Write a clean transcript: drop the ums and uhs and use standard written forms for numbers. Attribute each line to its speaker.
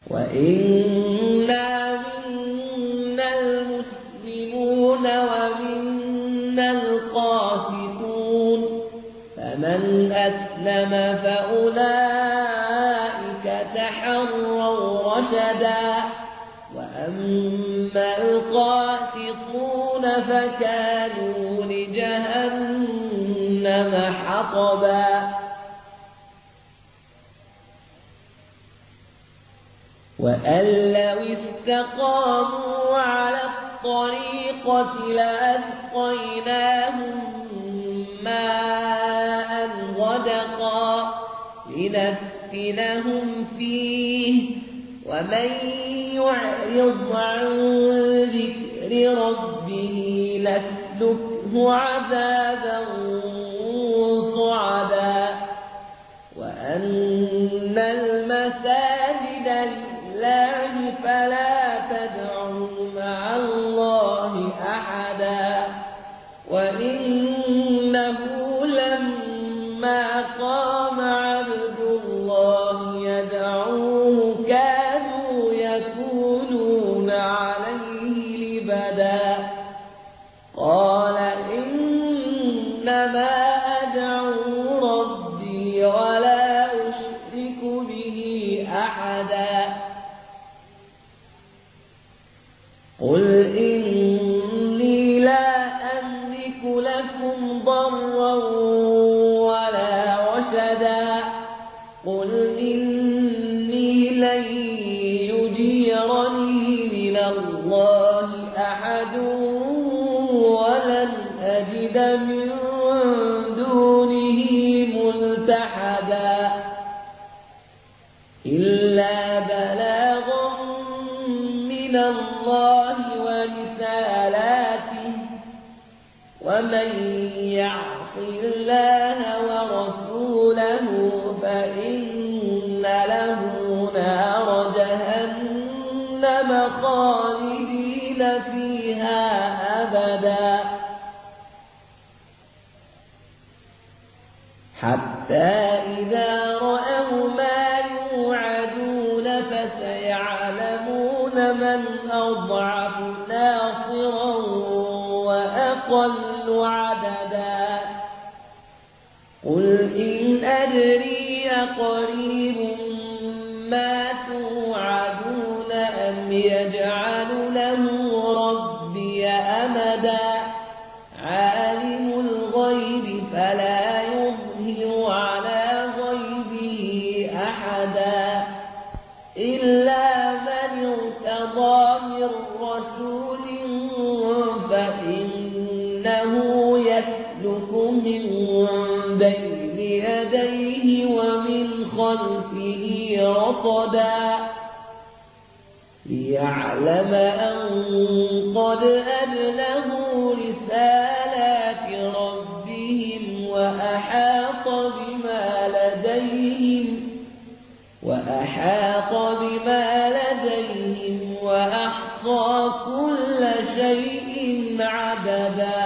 Speaker 1: وإنا منا المسلمون ومنا القاسطون فمن أسلم فأولئك تحروا رشدا وأما القاسطون فكانوا لجهنم حطبا وأن لو استقاموا على الطريقة لأسقيناهم ماء غدقا لنفتنهم فيه ومن يعرض عن ذكر ربه نسلكه عذابا صعدا وأن المساجد لله فلا تدعوا مع الله أحدا وإنه لما قام عبد الله يدعوه كانوا يكونون عليه لبدا قال إنما أدعو ربي ولا أشرك به أحدا قل إني لا أملك لكم ضرا ولا رشدا قل إني لن يجيرني من الله أحد ولن أجد من دونه ملتحدا إلا بلاغا من الله ورسالاته ومن يعص الله ورسوله فإن له نار جهنم خالدين فيها أبدا حتى إذا رأوا ما يوعدون فسيعلمون من أضعف ناصرا وأقل عددا قل إن أدري أقريب ما توعدون أم يجعل له ربي أمدا عالم الغيب فلا يظهر على غيبه أحدا إلا من ارتضى من رسول فإنه يسلك من بين يديه ومن خلفه رصدا ليعلم أن قد أبلغوا رسالات ربهم وأحاط بما لديهم وأحصى كل شيء عددا